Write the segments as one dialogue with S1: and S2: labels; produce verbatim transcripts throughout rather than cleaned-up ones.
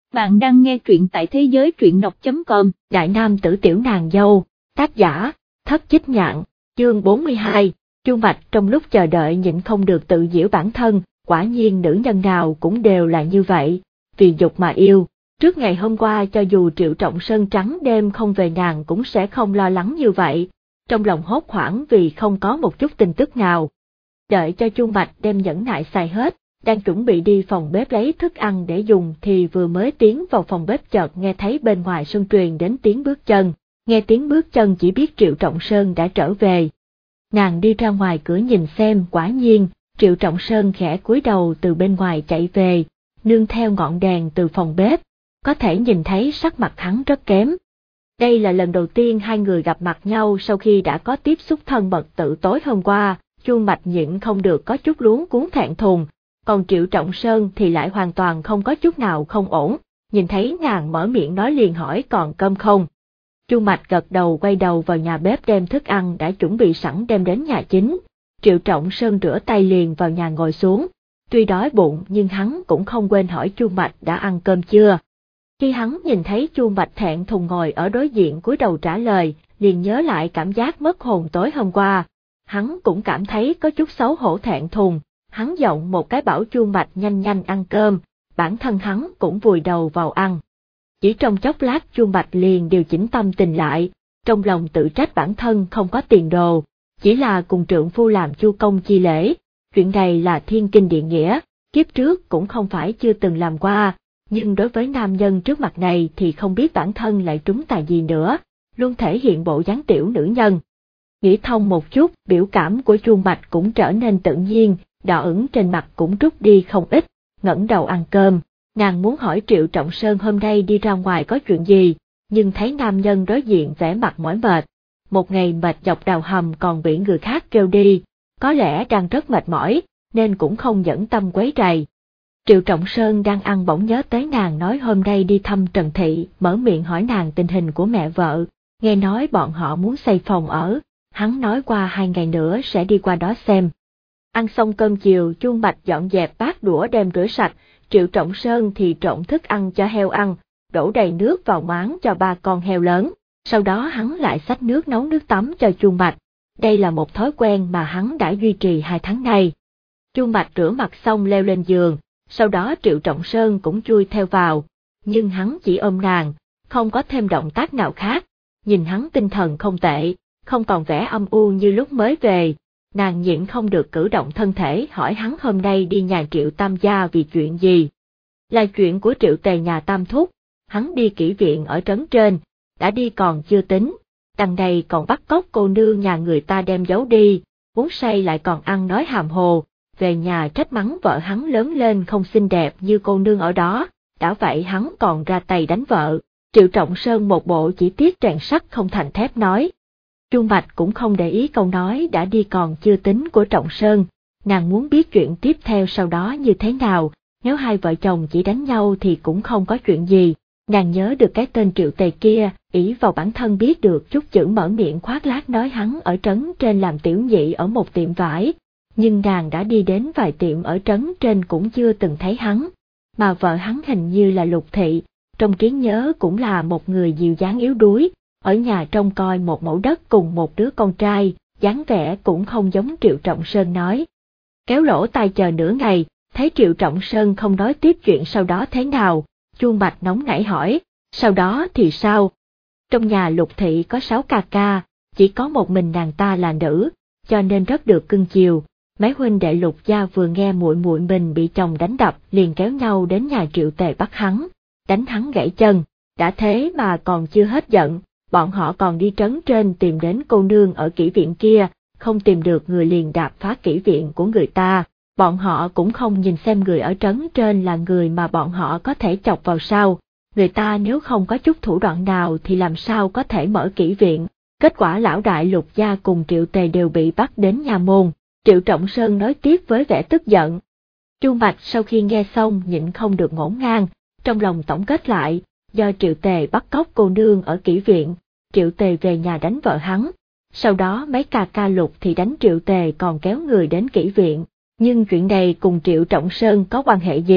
S1: Bạn đang nghe truyện tại thế giới truyện đọc chấm com.
S2: Đại nam tử tiểu nàng dâu, tác giả, Thất Chích Nhạn, chương bốn mươi hai, Chu Mạch trong lúc chờ đợi nhịn không được tự giễu bản thân, quả nhiên nữ nhân nào cũng đều là như vậy, vì dục mà yêu. Trước ngày hôm qua cho dù Triệu Trọng Sơn trắng đêm không về nàng cũng sẽ không lo lắng như vậy, trong lòng hốt hoảng vì không có một chút tin tức nào. Đợi cho Chu Mạch đem nhẫn nại xài hết, đang chuẩn bị đi phòng bếp lấy thức ăn để dùng thì vừa mới tiến vào phòng bếp chợt nghe thấy bên ngoài sân truyền đến tiếng bước chân, nghe tiếng bước chân chỉ biết Triệu Trọng Sơn đã trở về. Nàng đi ra ngoài cửa nhìn xem, quả nhiên, Triệu Trọng Sơn khẽ cúi đầu từ bên ngoài chạy về, nương theo ngọn đèn từ phòng bếp, có thể nhìn thấy sắc mặt hắn rất kém. Đây là lần đầu tiên hai người gặp mặt nhau sau khi đã có tiếp xúc thân mật từ tối hôm qua, Chu Mạch nhịn không được có chút luống cuống thẹn thùng. Còn Triệu Trọng Sơn thì lại hoàn toàn không có chút nào không ổn, nhìn thấy nàng mở miệng nói liền hỏi còn cơm không. Chu Mạch gật đầu quay đầu vào nhà bếp đem thức ăn đã chuẩn bị sẵn đem đến nhà chính. Triệu Trọng Sơn rửa tay liền vào nhà ngồi xuống, tuy đói bụng nhưng hắn cũng không quên hỏi Chu Mạch đã ăn cơm chưa. Khi hắn nhìn thấy Chu Mạch thẹn thùng ngồi ở đối diện cúi đầu trả lời, liền nhớ lại cảm giác mất hồn tối hôm qua, hắn cũng cảm thấy có chút xấu hổ thẹn thùng. Hắn giọng một cái bảo Chu Mạch nhanh nhanh ăn cơm, bản thân hắn cũng vùi đầu vào ăn. Chỉ trong chốc lát Chu Mạch liền điều chỉnh tâm tình lại, trong lòng tự trách bản thân không có tiền đồ, chỉ là cùng trượng phu làm chu công chi lễ, chuyện này là thiên kinh địa nghĩa, kiếp trước cũng không phải chưa từng làm qua, nhưng đối với nam nhân trước mặt này thì không biết bản thân lại trúng tài gì nữa, luôn thể hiện bộ dáng tiểu nữ nhân. Nghĩ thông một chút, biểu cảm của Chu Mạch cũng trở nên tự nhiên, đỏ ửng trên mặt cũng rút đi không ít, ngẩng đầu ăn cơm, nàng muốn hỏi Triệu Trọng Sơn hôm nay đi ra ngoài có chuyện gì, nhưng thấy nam nhân đối diện vẻ mặt mỏi mệt, một ngày mệt dọc đào hầm còn bị người khác kêu đi, có lẽ đang rất mệt mỏi, nên cũng không nhẫn tâm quấy rầy. Triệu Trọng Sơn đang ăn bỗng nhớ tới nàng nói hôm nay đi thăm Trần Thị, mở miệng hỏi nàng tình hình của mẹ vợ, nghe nói bọn họ muốn xây phòng ở, hắn nói qua hai ngày nữa sẽ đi qua đó xem. Ăn xong cơm chiều, Chu Mạch dọn dẹp bát đũa đem rửa sạch, Triệu Trọng Sơn thì trộn thức ăn cho heo ăn, đổ đầy nước vào máng cho ba con heo lớn, sau đó hắn lại xách nước nấu nước tắm cho Chu Mạch. Đây là một thói quen mà hắn đã duy trì hai tháng nay. Chu Mạch rửa mặt xong leo lên giường, sau đó Triệu Trọng Sơn cũng chui theo vào, nhưng hắn chỉ ôm nàng, không có thêm động tác nào khác, nhìn hắn tinh thần không tệ, không còn vẻ âm u như lúc mới về. Nàng nhịn không được cử động thân thể hỏi hắn hôm nay đi nhà Triệu Tam gia vì chuyện gì. Là chuyện của Triệu Tề nhà Tam Thúc, hắn đi kỹ viện ở trấn trên, đã đi còn chưa tính, đằng này còn bắt cóc cô nương nhà người ta đem giấu đi, uống say lại còn ăn nói hàm hồ, về nhà trách mắng vợ hắn lớn lên không xinh đẹp như cô nương ở đó, đã vậy hắn còn ra tay đánh vợ. Triệu Trọng Sơn một bộ chỉ tiếc rèn sắt không thành thép nói. Chu Mạch cũng không để ý câu nói đã đi còn chưa tính của Trọng Sơn, nàng muốn biết chuyện tiếp theo sau đó như thế nào, nếu hai vợ chồng chỉ đánh nhau thì cũng không có chuyện gì, nàng nhớ được cái tên Triệu Tề kia, ỷ vào bản thân biết được chút chữ mở miệng khoác lác nói hắn ở trấn trên làm tiểu nhị ở một tiệm vải, nhưng nàng đã đi đến vài tiệm ở trấn trên cũng chưa từng thấy hắn, mà vợ hắn hình như là Lục Thị, trong trí nhớ cũng là một người dịu dáng yếu đuối. Ở nhà trông coi một mẫu đất cùng một đứa con trai, dáng vẻ cũng không giống Triệu Trọng Sơn nói. Kéo lỗ tai chờ nửa ngày, thấy Triệu Trọng Sơn không nói tiếp chuyện sau đó thế nào, Chu Mạch nóng nảy hỏi, sau đó thì sao? Trong nhà Lục Thị có sáu ca ca, chỉ có một mình nàng ta là nữ, cho nên rất được cưng chiều. Mấy huynh đệ Lục gia vừa nghe muội muội mình bị chồng đánh đập liền kéo nhau đến nhà Triệu Tề bắt hắn, đánh hắn gãy chân, đã thế mà còn chưa hết giận. Bọn họ còn đi trấn trên tìm đến cô nương ở kỹ viện kia, không tìm được người liền đạp phá kỹ viện của người ta, bọn họ cũng không nhìn xem người ở trấn trên là người mà bọn họ có thể chọc vào sao, người ta nếu không có chút thủ đoạn nào thì làm sao có thể mở kỹ viện, kết quả lão đại Lục gia cùng Triệu Tề đều bị bắt đến nhà môn, Triệu Trọng Sơn nói tiếp với vẻ tức giận. Chu Mạch sau khi nghe xong nhịn không được ngổn ngang, trong lòng tổng kết lại. Do Triệu Tề bắt cóc cô nương ở kỹ viện, Triệu Tề về nhà đánh vợ hắn, sau đó mấy ca ca Lục thì đánh Triệu Tề còn kéo người đến kỹ viện, nhưng chuyện này cùng Triệu Trọng Sơn có quan hệ gì,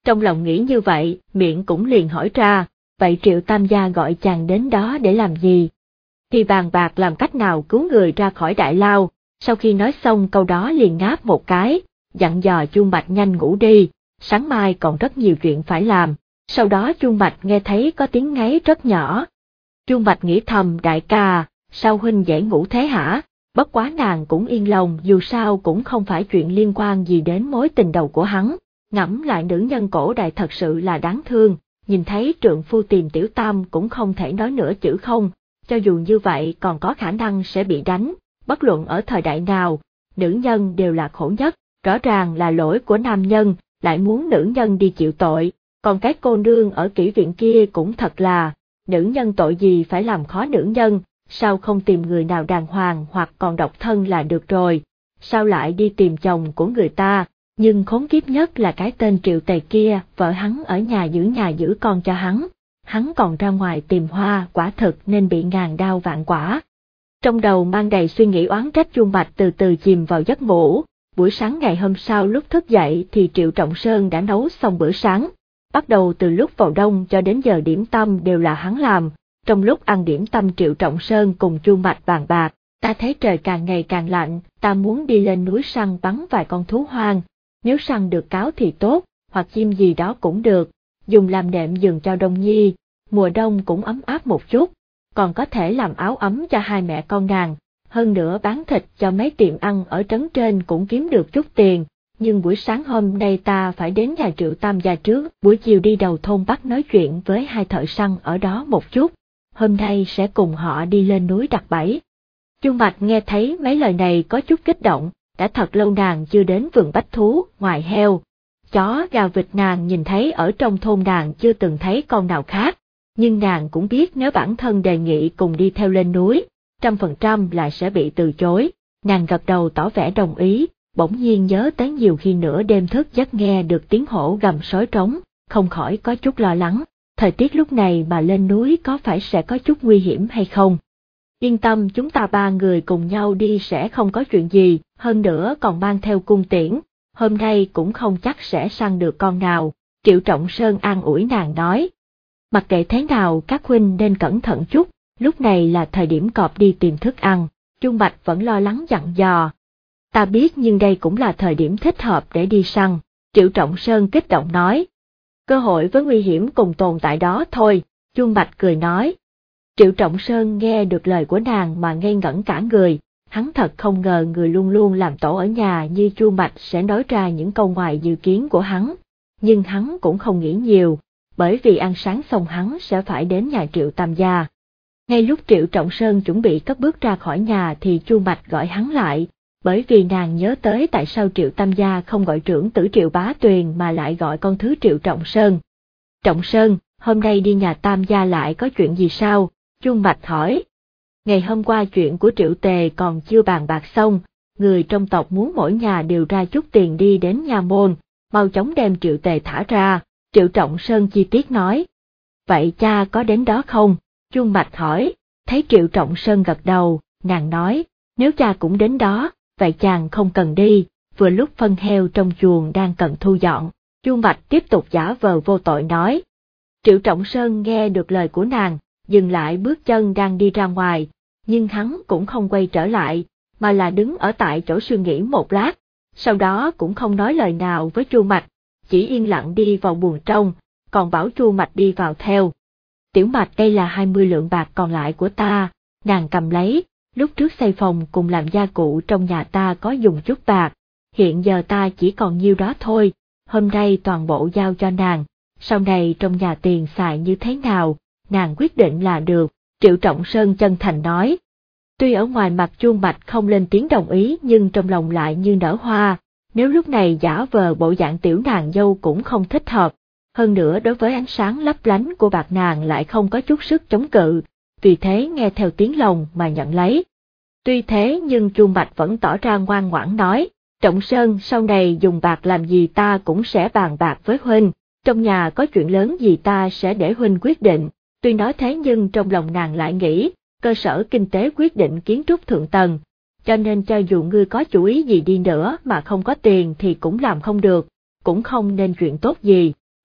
S2: Trong lòng nghĩ như vậy, miệng cũng liền hỏi ra, vậy Triệu Tam gia gọi chàng đến đó để làm gì? Thì bàn bạc làm cách nào cứu người ra khỏi đại lao, sau khi nói xong câu đó liền ngáp một cái, dặn dò Chuông Bạch nhanh ngủ đi, sáng mai còn rất nhiều chuyện phải làm. Sau đó Chuông Bạch nghe thấy có tiếng ngáy rất nhỏ. Chuông Bạch nghĩ thầm, đại ca, sao huynh dễ ngủ thế hả? Bất quá nàng cũng yên lòng, dù sao cũng không phải chuyện liên quan gì đến mối tình đầu của hắn. Ngẫm lại nữ nhân cổ đại thật sự là đáng thương, nhìn thấy trượng phu tìm tiểu tam cũng không thể nói nửa chữ không, cho dù như vậy còn có khả năng sẽ bị đánh, bất luận ở thời đại nào, nữ nhân đều là khổ nhất, rõ ràng là lỗi của nam nhân, lại muốn nữ nhân đi chịu tội, còn cái cô nương ở kỹ viện kia cũng thật là, nữ nhân tội gì phải làm khó nữ nhân, sao không tìm người nào đàng hoàng hoặc còn độc thân là được rồi, sao lại đi tìm chồng của người ta. Nhưng khốn kiếp nhất là cái tên Triệu Tề kia, vợ hắn ở nhà giữ nhà giữ con cho hắn, hắn còn ra ngoài tìm hoa, quả thực nên bị ngàn đao vạn quả. Trong đầu mang đầy suy nghĩ oán trách, Chuông Bạch từ từ chìm vào giấc ngủ. Buổi sáng ngày hôm sau lúc thức dậy thì Triệu Trọng Sơn đã nấu xong bữa sáng, bắt đầu từ lúc vào đông cho đến giờ điểm tâm đều là hắn làm. Trong lúc ăn điểm tâm Triệu Trọng Sơn cùng Chuông Bạch bàn bạc, ta thấy trời càng ngày càng lạnh, ta muốn đi lên núi săn bắn vài con thú hoang. Nếu săn được cáo thì tốt, hoặc chim gì đó cũng được, dùng làm nệm giường cho Đông Nhi, mùa đông cũng ấm áp một chút, còn có thể làm áo ấm cho hai mẹ con nàng, hơn nữa bán thịt cho mấy tiệm ăn ở trấn trên cũng kiếm được chút tiền, nhưng buổi sáng hôm nay ta phải đến nhà Triệu Tam gia trước, buổi chiều đi đầu thôn Bắc nói chuyện với hai thợ săn ở đó một chút, hôm nay sẽ cùng họ đi lên núi đặt bẫy. Chuông Bạch nghe thấy mấy lời này có chút kích động. Đã thật lâu nàng chưa đến vườn bách thú, ngoài heo, chó, gà, vịt nàng nhìn thấy ở trong thôn nàng chưa từng thấy con nào khác, nhưng nàng cũng biết nếu bản thân đề nghị cùng đi theo lên núi, trăm phần trăm là sẽ bị từ chối. Nàng gật đầu tỏ vẻ đồng ý, bỗng nhiên nhớ tới nhiều khi nửa đêm thức giấc nghe được tiếng hổ gầm sói trống, không khỏi có chút lo lắng, thời tiết lúc này mà lên núi có phải sẽ có chút nguy hiểm hay không? Yên tâm, chúng ta ba người cùng nhau đi sẽ không có chuyện gì, hơn nữa còn mang theo cung tiễn, hôm nay cũng không chắc sẽ săn được con nào, Triệu Trọng Sơn an ủi nàng nói. Mặc kệ thế nào các huynh nên cẩn thận chút, lúc này là thời điểm cọp đi tìm thức ăn, Chuông Bạch vẫn lo lắng dặn dò. Ta biết nhưng đây cũng là thời điểm thích hợp để đi săn, Triệu Trọng Sơn kích động nói. Cơ hội với nguy hiểm cùng tồn tại đó thôi, Chuông Bạch cười nói. Triệu Trọng Sơn nghe được lời của nàng mà ngây ngẩn cả người, hắn thật không ngờ người luôn luôn làm tổ ở nhà như Chuông Bạch sẽ nói ra những câu ngoài dự kiến của hắn, nhưng hắn cũng không nghĩ nhiều, bởi vì ăn sáng xong hắn sẽ phải đến nhà Triệu Tam gia. Ngay lúc Triệu Trọng Sơn chuẩn bị cất bước ra khỏi nhà thì Chuông Bạch gọi hắn lại, bởi vì nàng nhớ tới tại sao Triệu Tam gia không gọi trưởng tử Triệu Bá Tuyền mà lại gọi con thứ Triệu Trọng Sơn. Trọng Sơn, hôm nay đi nhà Tam gia lại có chuyện gì sao? Chuông Bạch hỏi. Ngày hôm qua chuyện của Triệu Tề còn chưa bàn bạc xong, người trong tộc muốn mỗi nhà đều ra chút tiền đi đến nha môn, mau chóng đem Triệu Tề thả ra, Triệu Trọng Sơn chi tiết nói. Vậy cha có đến đó không? Chuông Bạch hỏi, thấy Triệu Trọng Sơn gật đầu, nàng nói, nếu cha cũng đến đó, vậy chàng không cần đi, vừa lúc phân heo trong chuồng đang cần thu dọn, Chuông Bạch tiếp tục giả vờ vô tội nói. Triệu Trọng Sơn nghe được lời của nàng, dừng lại bước chân đang đi ra ngoài, nhưng hắn cũng không quay trở lại, mà là đứng ở tại chỗ suy nghĩ một lát, sau đó cũng không nói lời nào với Chuông Mạch, chỉ yên lặng đi vào buồng trong, còn bảo Chuông Mạch đi vào theo. Tiểu Mạch, đây là hai mươi lượng bạc còn lại của ta, nàng cầm lấy, lúc trước xây phòng cùng làm gia cụ trong nhà ta có dùng chút bạc, hiện giờ ta chỉ còn nhiêu đó thôi, hôm nay toàn bộ giao cho nàng, sau này trong nhà tiền xài như thế nào, nàng quyết định là được, Triệu Trọng Sơn chân thành nói. Tuy ở ngoài mặt Chuông Bạch không lên tiếng đồng ý nhưng trong lòng lại như nở hoa, nếu lúc này giả vờ bộ dạng tiểu nàng dâu cũng không thích hợp, hơn nữa đối với ánh sáng lấp lánh của bạc nàng lại không có chút sức chống cự, vì thế nghe theo tiếng lòng mà nhận lấy. Tuy thế nhưng Chuông Bạch vẫn tỏ ra ngoan ngoãn nói, Trọng Sơn sau này dùng bạc làm gì ta cũng sẽ bàn bạc với huynh, trong nhà có chuyện lớn gì ta sẽ để huynh quyết định. Tuy nói thế nhưng trong lòng nàng lại nghĩ, cơ sở kinh tế quyết định kiến trúc thượng tầng, cho nên cho dù ngươi có chủ ý gì đi nữa mà không có tiền thì cũng làm không được, cũng không nên chuyện tốt gì.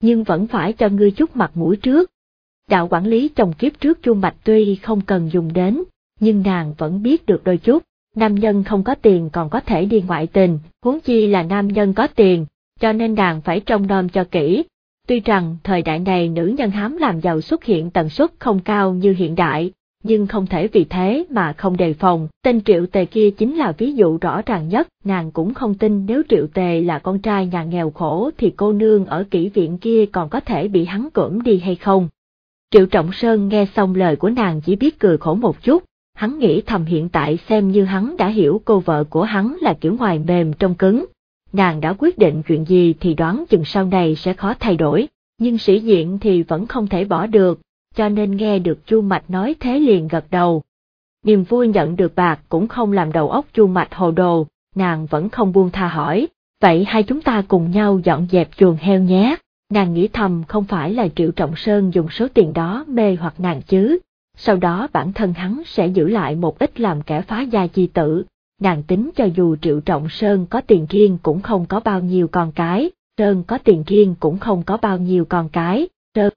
S2: nhưng vẫn phải cho ngươi chút mặt mũi trước. Đạo quản lý chồng kiếp trước Chu Mạch tuy không cần dùng đến, nhưng nàng vẫn biết được đôi chút, nam nhân không có tiền còn có thể đi ngoại tình, huống chi là nam nhân có tiền, cho nên nàng phải trông nom cho kỹ. Tuy rằng thời đại này nữ nhân hám làm giàu xuất hiện tần suất không cao như hiện đại, nhưng không thể vì thế mà không đề phòng. Tên Triệu Tề kia chính là ví dụ rõ ràng nhất, nàng cũng không tin nếu Triệu Tề là con trai nhà nghèo khổ thì cô nương ở kỹ viện kia còn có thể bị hắn cưỡng đi hay không. Triệu Trọng Sơn nghe xong lời của nàng chỉ biết cười khổ một chút, hắn nghĩ thầm hiện tại xem như hắn đã hiểu cô vợ của hắn là kiểu ngoài mềm trong cứng. Nàng đã quyết định chuyện gì thì đoán chừng sau này sẽ khó thay đổi, nhưng sĩ diện thì vẫn không thể bỏ được, cho nên nghe được Chu Mạch nói thế liền gật đầu. Niềm vui nhận được bạc cũng không làm đầu óc Chu Mạch hồ đồ, nàng vẫn không buông tha hỏi, vậy hai chúng ta cùng nhau dọn dẹp chuồng heo nhé. Nàng nghĩ thầm không phải là Triệu Trọng Sơn dùng số tiền đó mê hoặc nàng chứ, sau đó bản thân hắn sẽ giữ lại một ít làm kẻ phá gia chi tử. Nàng tính cho dù Triệu Trọng Sơn có tiền riêng cũng không có bao nhiêu con cái, Sơn có tiền riêng cũng không có bao nhiêu con cái,